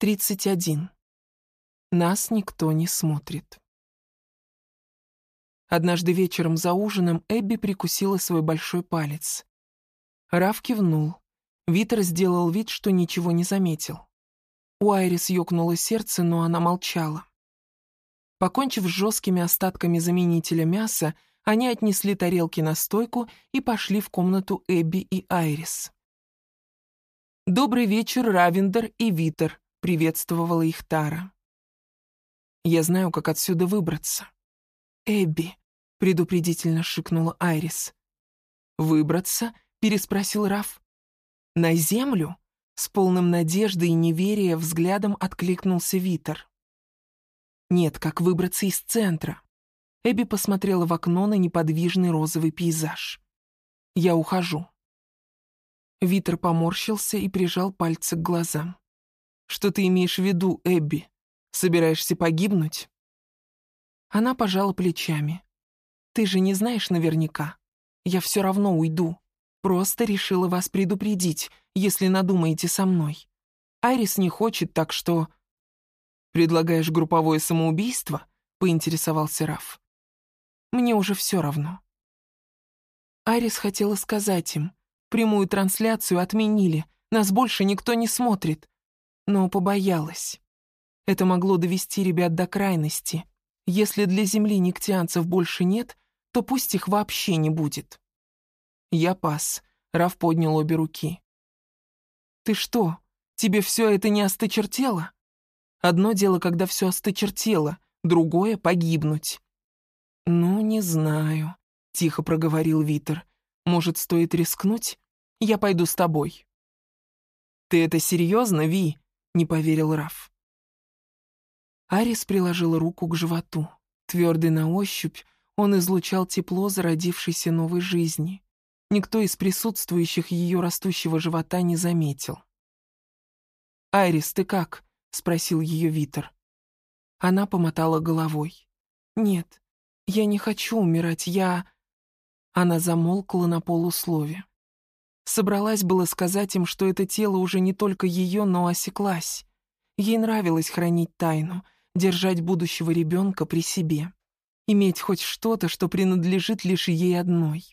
31. Нас никто не смотрит. Однажды вечером за ужином Эбби прикусила свой большой палец. Раф кивнул. Витер сделал вид, что ничего не заметил. У Айрис ёкнуло сердце, но она молчала. Покончив с жесткими остатками заменителя мяса, они отнесли тарелки на стойку и пошли в комнату Эбби и Айрис. «Добрый вечер, Равендер и Витер», — приветствовала их Тара. «Я знаю, как отсюда выбраться». «Эбби», — предупредительно шикнула Айрис. «Выбраться?» — переспросил Раф. «На землю?» — с полным надежды и неверия взглядом откликнулся Витер. «Нет, как выбраться из центра?» Эбби посмотрела в окно на неподвижный розовый пейзаж. «Я ухожу». Витер поморщился и прижал пальцы к глазам. «Что ты имеешь в виду, Эбби? Собираешься погибнуть?» Она пожала плечами. «Ты же не знаешь наверняка. Я все равно уйду. Просто решила вас предупредить, если надумаете со мной. Айрис не хочет, так что...» «Предлагаешь групповое самоубийство?» — поинтересовался Раф. «Мне уже все равно». Айрис хотела сказать им: прямую трансляцию отменили, нас больше никто не смотрит. Но побоялась. Это могло довести ребят до крайности. Если для Земли негтианцев больше нет, то пусть их вообще не будет. Я пас. Раф поднял обе руки. «Ты что, тебе все это не осточертело? Одно дело, когда все осточертело, другое — погибнуть». «Ну, не знаю», — тихо проговорил Витер. «Может, стоит рискнуть? Я пойду с тобой». «Ты это серьезно, Ви?» — не поверил Раф. Арис приложила руку к животу. Твердый на ощупь, он излучал тепло зародившейся новой жизни. Никто из присутствующих ее растущего живота не заметил. «Айрис, ты как?» — спросил ее Витер. Она помотала головой. «Нет, я не хочу умирать, я...» Она замолкла на полуслове. Собралась было сказать им, что это тело уже не только ее, но осеклась. Ей нравилось хранить тайну, держать будущего ребенка при себе, иметь хоть что-то, что принадлежит лишь ей одной.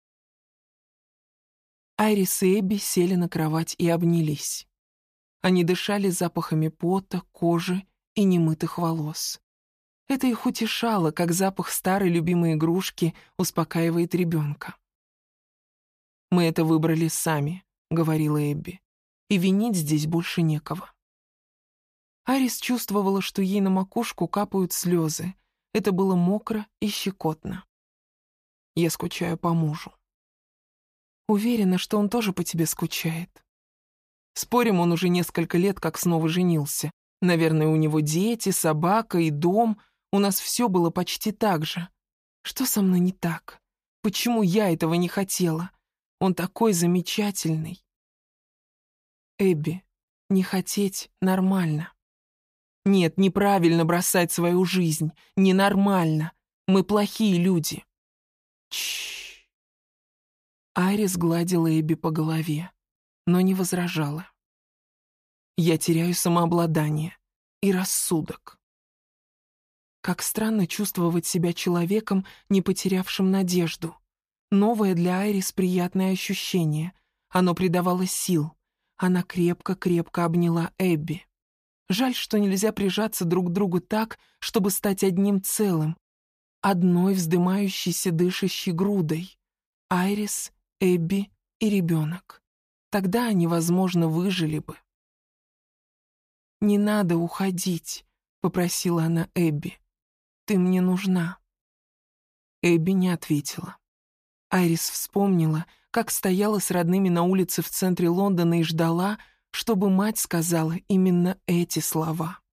Айрис и Эбби сели на кровать и обнялись. Они дышали запахами пота, кожи и немытых волос. Это их утешало, как запах старой любимой игрушки успокаивает ребенка. «Мы это выбрали сами», — говорила Эбби, «и винить здесь больше некого». Арис чувствовала, что ей на макушку капают слезы. Это было мокро и щекотно. «Я скучаю по мужу». «Уверена, что он тоже по тебе скучает». Спорим, он уже несколько лет как снова женился. Наверное, у него дети, собака и дом. У нас все было почти так же. Что со мной не так? Почему я этого не хотела? Он такой замечательный». «Эбби, не хотеть нормально». «Нет, неправильно бросать свою жизнь. Ненормально. Мы плохие люди». Чш. Айрис гладила Эбби по голове, но не возражала. «Я теряю самообладание и рассудок». Как странно чувствовать себя человеком, не потерявшим надежду. Новое для Айрис приятное ощущение. Оно придавало сил. Она крепко-крепко обняла Эбби. Жаль, что нельзя прижаться друг к другу так, чтобы стать одним целым, одной вздымающейся дышащей грудой. Айрис, Эбби и ребенок. Тогда они, возможно, выжили бы. «Не надо уходить», — попросила она Эбби. «Ты мне нужна». Эбби не ответила. Айрис вспомнила, как стояла с родными на улице в центре Лондона и ждала, чтобы мать сказала именно эти слова.